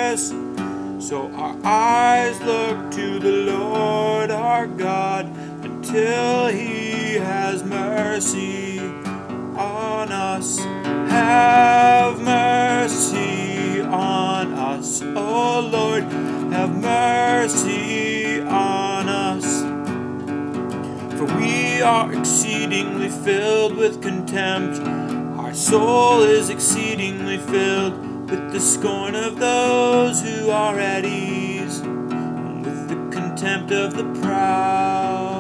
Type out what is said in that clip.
distress. So our eyes look to the Lord our God until He has mercy on us. Have mercy on us, O Lord, have mercy on us. For we are exceedingly filled with contempt. Our soul is exceedingly filled with the scorn of those who are at ease, and with the contempt of the proud.